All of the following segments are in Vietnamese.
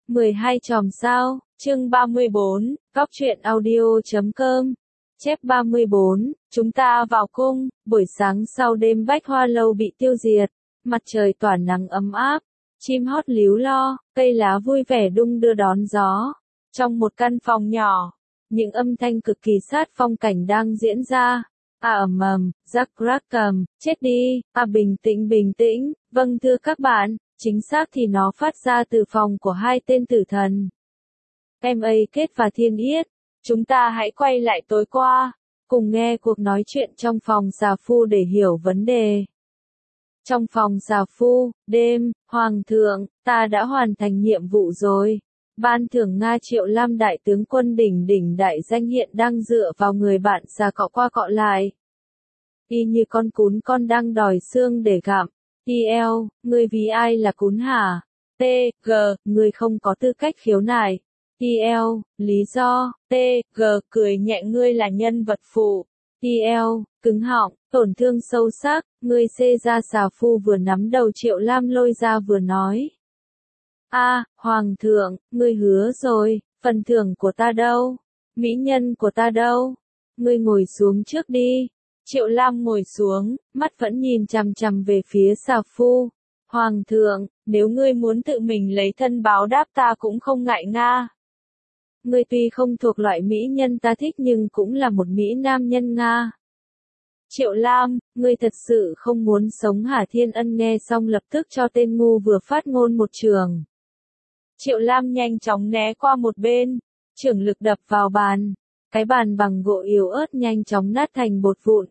12 chòm sao, chương 34, góc truyện audio.com. Chép 34, chúng ta vào cung, buổi sáng sau đêm Bách Hoa Lâu bị tiêu diệt, mặt trời tỏa nắng ấm áp, chim hót líu lo, cây lá vui vẻ đung đưa đón gió. Trong một căn phòng nhỏ, những âm thanh cực kỳ sát phong cảnh đang diễn ra. Rắc rắc cầm, chết đi, bình tĩnh, vâng thưa các bạn, chính xác thì nó phát ra từ phòng của hai tên tử thần. M.A. Kết và Thiên Yết, chúng ta hãy quay lại tối qua, cùng nghe cuộc nói chuyện trong phòng xà phu để hiểu vấn đề. Trong phòng xà phu, đêm, Hoàng thượng, ta đã hoàn thành nhiệm vụ rồi. Ban thưởng Nga Triệu Lam đại tướng quân đỉnh đại danh hiện đang dựa vào người bạn xà cọ qua cọ lại. Y như con cún con đang đòi xương để gặm. T.L. Ngươi vì ai là cún hả? T.G. Ngươi không có tư cách khiếu nại. T.L. Lý do. T.G. Cười nhẹ. Ngươi là nhân vật phụ. T.L. Cứng họng, tổn thương sâu sắc. Ngươi xê ra xà phu vừa nắm đầu Triệu Lam lôi ra vừa nói. Hoàng thượng, ngươi hứa rồi, phần thưởng của ta đâu? Mỹ nhân của ta đâu? Ngươi ngồi xuống trước đi. Triệu Lam ngồi xuống, mắt vẫn nhìn chằm chằm về phía xà phu. Hoàng thượng, nếu ngươi muốn tự mình lấy thân báo đáp ta cũng không ngại Nga. Ngươi tuy không thuộc loại mỹ nhân ta thích nhưng cũng là một mỹ nam nhân Nga. Triệu Lam, ngươi thật sự không muốn sống hả? Thiên Ân nghe xong lập tức cho tên ngu vừa phát ngôn một trường. Triệu Lam nhanh chóng né qua một bên, chưởng lực đập vào bàn. Cái bàn bằng gỗ yếu ớt nhanh chóng nát thành bột vụn.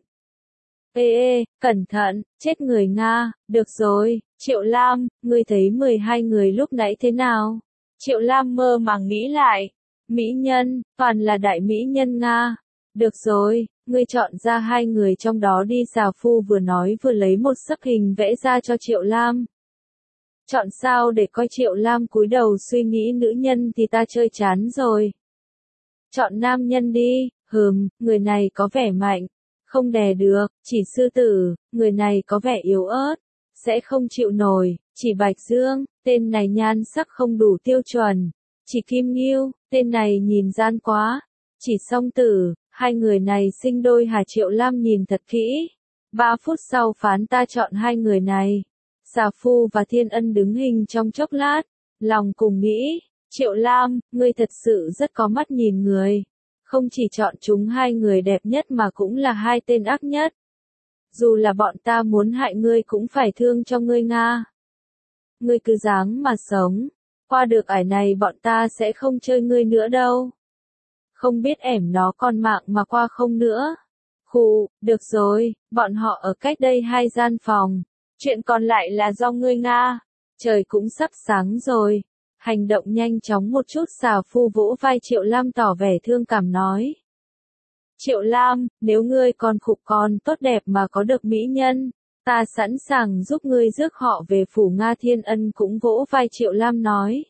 Cẩn thận, chết người Nga, được rồi, Triệu Lam, ngươi thấy 12 người lúc nãy thế nào? Triệu Lam mơ màng nghĩ lại, mỹ nhân, toàn là đại mỹ nhân Nga. Được rồi, ngươi chọn ra 2 người trong đó đi. Xà phu vừa nói vừa lấy một sấp hình vẽ ra cho Triệu Lam. Chọn sao để coi? Triệu Lam cúi đầu suy nghĩ. Nữ nhân thì ta chơi chán rồi. Chọn nam nhân đi. Người này có vẻ mạnh, không đè được. Chỉ Sư Tử, người này có vẻ yếu ớt, sẽ không chịu nổi. Chỉ Bạch Dương, tên này nhan sắc không đủ tiêu chuẩn. Chỉ Kim Ngưu, tên này nhìn gian quá. Chỉ Song Tử, 2 người này sinh đôi hả? Triệu Lam nhìn thật kỹ. 3 phút sau phán ta chọn 2 người này. Xà phu và Thiên Ân đứng hình trong chốc lát, lòng cùng nghĩ, Triệu Lam, ngươi thật sự rất có mắt nhìn người. Không chỉ chọn chúng 2 người đẹp nhất mà cũng là 2 tên ác nhất. Dù là bọn ta muốn hại ngươi cũng phải thương cho ngươi Nga. Ngươi cứ dáng mà sống, qua được ải này bọn ta sẽ không chơi ngươi nữa đâu. Không biết ẻm nó còn mạng mà qua không nữa. Được rồi, bọn họ ở cách đây 2 gian phòng. Chuyện còn lại là do ngươi Nga. Trời cũng sắp sáng rồi. Hành động nhanh chóng một chút. Xà phu vỗ vai Triệu Lam tỏ vẻ thương cảm nói. Triệu Lam, nếu ngươi còn tốt đẹp mà có được mỹ nhân, ta sẵn sàng giúp ngươi rước họ về phủ Nga. Thiên Ân cũng vỗ vai Triệu Lam nói.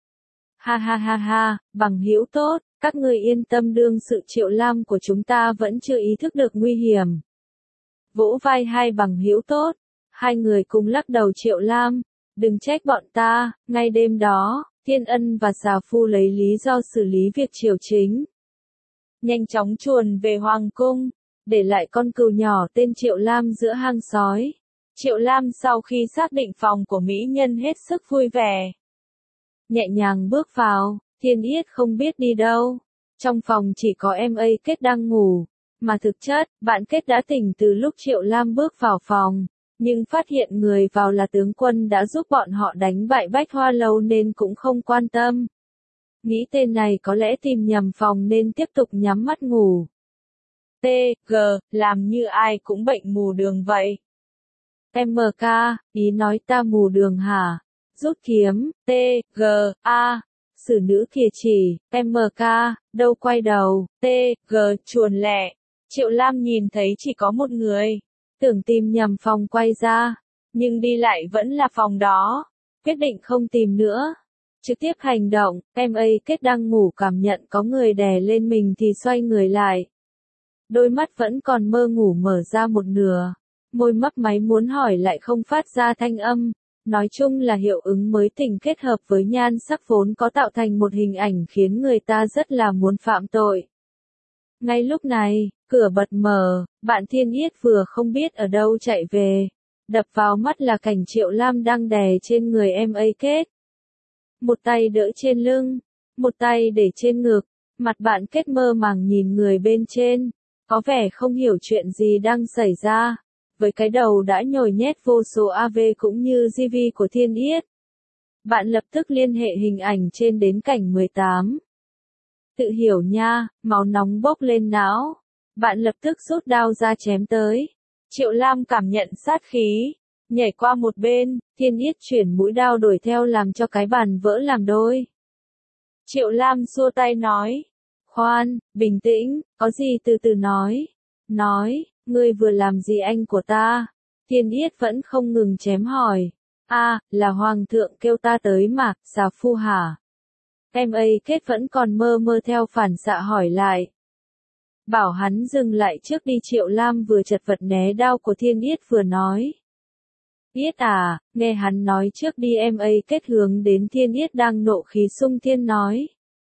Ha, bằng hữu tốt, các ngươi yên tâm đương sự. Triệu Lam của chúng ta vẫn chưa ý thức được nguy hiểm. Vỗ vai 2 bằng hữu tốt. 2 người cùng lắc đầu. Triệu Lam, đừng trách bọn ta. Ngay đêm đó, Thiên Ân và xà phu lấy lý do xử lý việc triều chính, nhanh chóng chuồn về hoàng cung, để lại con cừu nhỏ tên Triệu Lam giữa hang sói. Triệu Lam sau khi xác định phòng của mỹ nhân hết sức vui vẻ, nhẹ nhàng bước vào. Thiên Yết không biết đi đâu. Trong phòng chỉ có M.A. Kết đang ngủ, mà thực chất, bạn Kết đã tỉnh từ lúc Triệu Lam bước vào phòng. Nhưng phát hiện người vào là tướng quân đã giúp bọn họ đánh bại Bách Hoa Lâu nên cũng không quan tâm. Nghĩ tên này có lẽ tìm nhầm phòng nên tiếp tục nhắm mắt ngủ. T.G. Làm như ai cũng bệnh mù đường vậy. M.K. Ý nói ta mù đường hả? Rút kiếm. T.G. Xử nữ kìa chỉ. M.K. Đâu quay đầu. T.G. Chuồn lẹ. Triệu Lam nhìn thấy chỉ có một người. Tưởng tìm nhầm phòng quay ra, nhưng đi lại vẫn là phòng đó. Quyết định không tìm nữa, trực tiếp hành động. M.A. Kết đang ngủ cảm nhận có người đè lên mình thì xoay người lại. Đôi mắt vẫn còn mơ ngủ mở ra một nửa. Môi mấp máy muốn hỏi lại không phát ra thanh âm. Nói chung là hiệu ứng mới tình kết hợp với nhan sắc vốn có tạo thành một hình ảnh khiến người ta rất là muốn phạm tội. Ngay lúc này, cửa bật mở, bạn Thiên Yết vừa không biết ở đâu chạy về. Đập vào mắt là cảnh Triệu Lam đang đè trên người em ấy Kết. Một tay đỡ trên lưng, một tay để trên ngực, mặt bạn Kết mơ màng nhìn người bên trên, có vẻ không hiểu chuyện gì đang xảy ra. Với cái đầu đã nhồi nhét vô số AV cũng như GV của Thiên Yết. Bạn lập tức liên hệ hình ảnh trên đến cảnh 18. Tự hiểu nha, máu nóng bốc lên não. Bạn lập tức rút đao ra chém tới. Triệu Lam cảm nhận sát khí, nhảy qua một bên, Thiên Yết chuyển mũi đao đuổi theo làm cho cái bàn vỡ làm đôi. Triệu Lam xua tay nói, khoan, bình tĩnh, có gì từ từ nói. Nói, ngươi vừa làm gì anh của ta? Thiên Yết vẫn không ngừng chém hỏi. Là hoàng thượng kêu ta tới mà, xà phu hả? Em ấy Kết vẫn còn mơ mơ theo phản xạ hỏi lại. Bảo hắn dừng lại trước đi. Triệu Lam vừa chật vật né đao của Thiên Yết vừa nói. Yết à, nghe hắn nói trước đi. Em ấy Kết hướng đến Thiên Yết đang nộ khí xung thiên nói.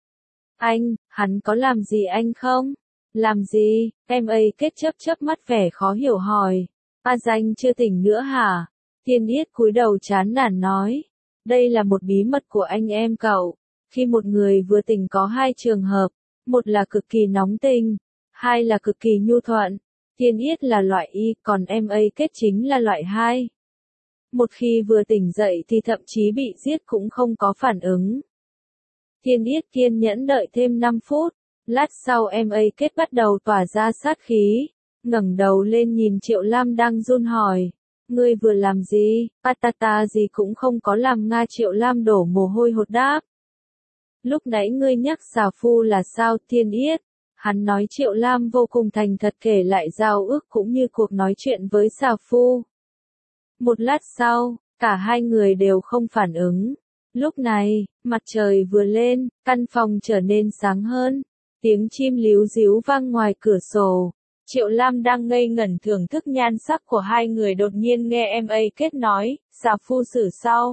Anh, hắn có làm gì anh không? Làm gì? Em ấy Kết chớp mắt vẻ khó hiểu hỏi. Danh chưa tỉnh nữa hả? Thiên Yết cúi đầu chán nản nói. Đây là một bí mật của anh em cậu. Khi một người vừa tỉnh có hai trường hợp. Một là cực kỳ nóng tình. Hai là cực kỳ nhu thuận. Thiên Yết là loại Y, còn em ấy Kết chính là loại 2. Một khi vừa tỉnh dậy thì thậm chí bị giết cũng không có phản ứng. Thiên Yết kiên nhẫn đợi thêm 5 phút. Lát sau em ấy Kết bắt đầu tỏa ra sát khí. Ngẩng đầu lên nhìn Triệu Lam đang run hỏi. Ngươi vừa làm gì? Patata gì cũng không có làm. Nga. Triệu Lam đổ mồ hôi hột đáp. Lúc nãy ngươi nhắc xà phu là sao? Thiên Yết. Hắn nói. Triệu Lam vô cùng thành thật kể lại giao ước cũng như cuộc nói chuyện với xà phu. Một lát sau, cả hai người đều không phản ứng. Lúc này, mặt trời vừa lên, căn phòng trở nên sáng hơn. Tiếng chim líu ríu vang ngoài cửa sổ. Triệu Lam đang ngây ngẩn thưởng thức nhan sắc của hai người đột nhiên nghe em ấy Kết nói, xà phu xử sau.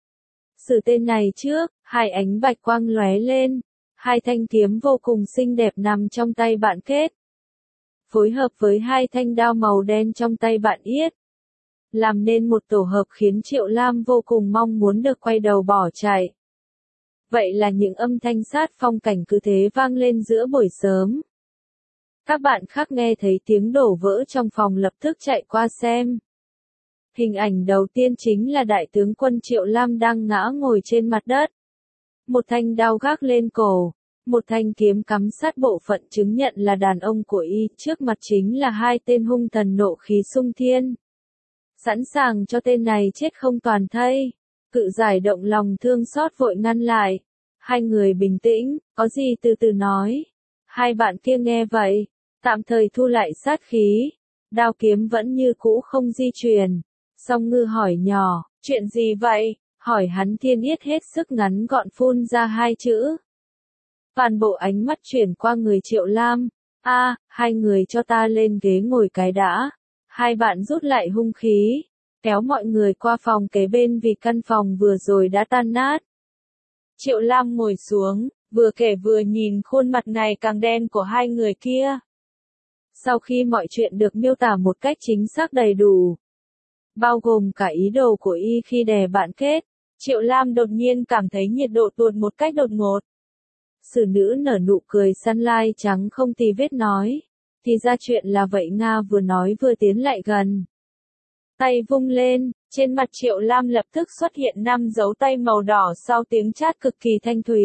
Xử tên này trước, hai ánh bạch quang lóe lên. Hai thanh kiếm vô cùng xinh đẹp nằm trong tay bạn Kết. Phối hợp với hai thanh đao màu đen trong tay bạn Yết. Làm nên một tổ hợp khiến Triệu Lam vô cùng mong muốn được quay đầu bỏ chạy. Vậy là những âm thanh sát phong cảnh cứ thế vang lên giữa buổi sớm. Các bạn khác nghe thấy tiếng đổ vỡ trong phòng lập tức chạy qua xem. Hình ảnh đầu tiên chính là đại tướng quân Triệu Lam đang ngã ngồi trên mặt đất. Một thanh đao gác lên cổ, một thanh kiếm cắm sát bộ phận chứng nhận là đàn ông của y, trước mặt chính là hai tên hung thần nộ khí xung thiên. Sẵn sàng cho tên này chết không toàn thây. Cự Giải động lòng thương xót vội ngăn lại. Hai người bình tĩnh, có gì từ từ nói. Hai bạn kia nghe vậy, tạm thời thu lại sát khí. Đao kiếm vẫn như cũ không di chuyển. Song Ngư hỏi nhỏ, chuyện gì vậy? Hỏi hắn. Thiên Yết hết sức ngắn gọn phun ra hai chữ. Toàn bộ ánh mắt chuyển qua người Triệu Lam. Hai người cho ta lên ghế ngồi cái đã. Hai bạn rút lại hung khí, kéo mọi người qua phòng kế bên vì căn phòng vừa rồi đã tan nát. Triệu Lam ngồi xuống, vừa kể vừa nhìn khuôn mặt ngày càng đen của hai người kia. Sau khi mọi chuyện được miêu tả một cách chính xác đầy đủ, bao gồm cả ý đồ của y khi đè bạn Kết, Triệu Lam đột nhiên cảm thấy nhiệt độ tuột một cách đột ngột. Xử nữ nở nụ cười săn lai trắng không tì vết nói. Thì ra chuyện là vậy. Nga vừa nói vừa tiến lại gần. Tay vung lên, trên mặt Triệu Lam lập tức xuất hiện 5 dấu tay màu đỏ sau tiếng chát cực kỳ thanh thúy.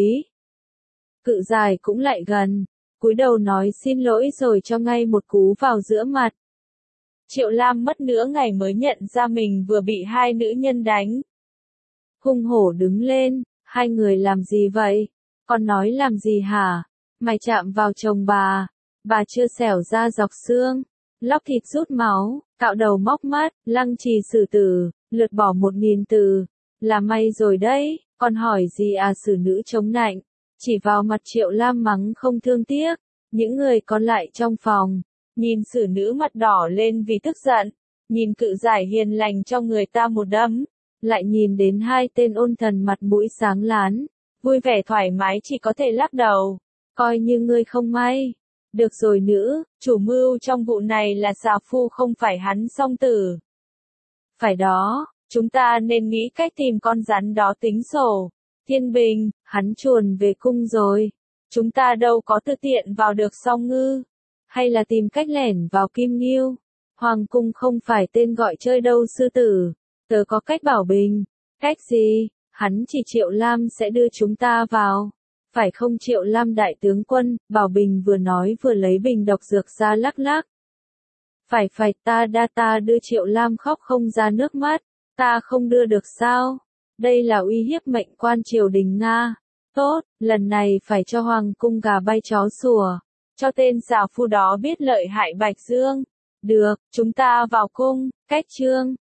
Cự Giải cũng lại gần, cúi đầu nói xin lỗi rồi cho ngay một cú vào giữa mặt. Triệu Lam mất nửa ngày mới nhận ra mình vừa bị hai nữ nhân đánh. Hung hổ đứng lên, hai người làm gì vậy? Con nói làm gì hả? Mày chạm vào chồng bà chưa xẻo ra dọc xương, lóc thịt rút máu, cạo đầu móc mắt, lăng trì xử tử, lượt bỏ 1000 từ, là may rồi đấy, con hỏi gì à? Xử nữ chống nạnh, chỉ vào mặt Triệu Lam mắng không thương tiếc. Những người còn lại trong phòng, nhìn xử nữ mặt đỏ lên vì tức giận, nhìn Cự Giải hiền lành cho người ta một đấm, lại nhìn đến hai tên ôn thần mặt mũi sáng láng, vui vẻ thoải mái chỉ có thể lắc đầu, coi như ngươi không may. Được rồi nữ, chủ mưu trong vụ này là xà phu không phải hắn song tử. Phải đó, chúng ta nên nghĩ cách tìm con rắn đó tính sổ. Thiên Bình, hắn chuồn về cung rồi. Chúng ta đâu có tự tiện vào được Song Ngư. Hay là tìm cách lẻn vào Kim Nghiêu. Hoàng cung không phải tên gọi chơi đâu sư tử. Tớ có cách bảo bình. Cách gì? Hắn chỉ Triệu Lam sẽ đưa chúng ta vào. Phải không Triệu Lam đại tướng quân? Bảo Bình vừa nói vừa lấy bình độc dược ra lắc lắc. Phải ta đưa Triệu Lam khóc không ra nước mắt. Ta không đưa được sao? Đây là uy hiếp mệnh quan triều đình Nga. Tốt, lần này phải cho hoàng cung gà bay chó sủa. Cho tên xà phu đó biết lợi hại Bạch Dương. Được, chúng ta vào cung, cách chương.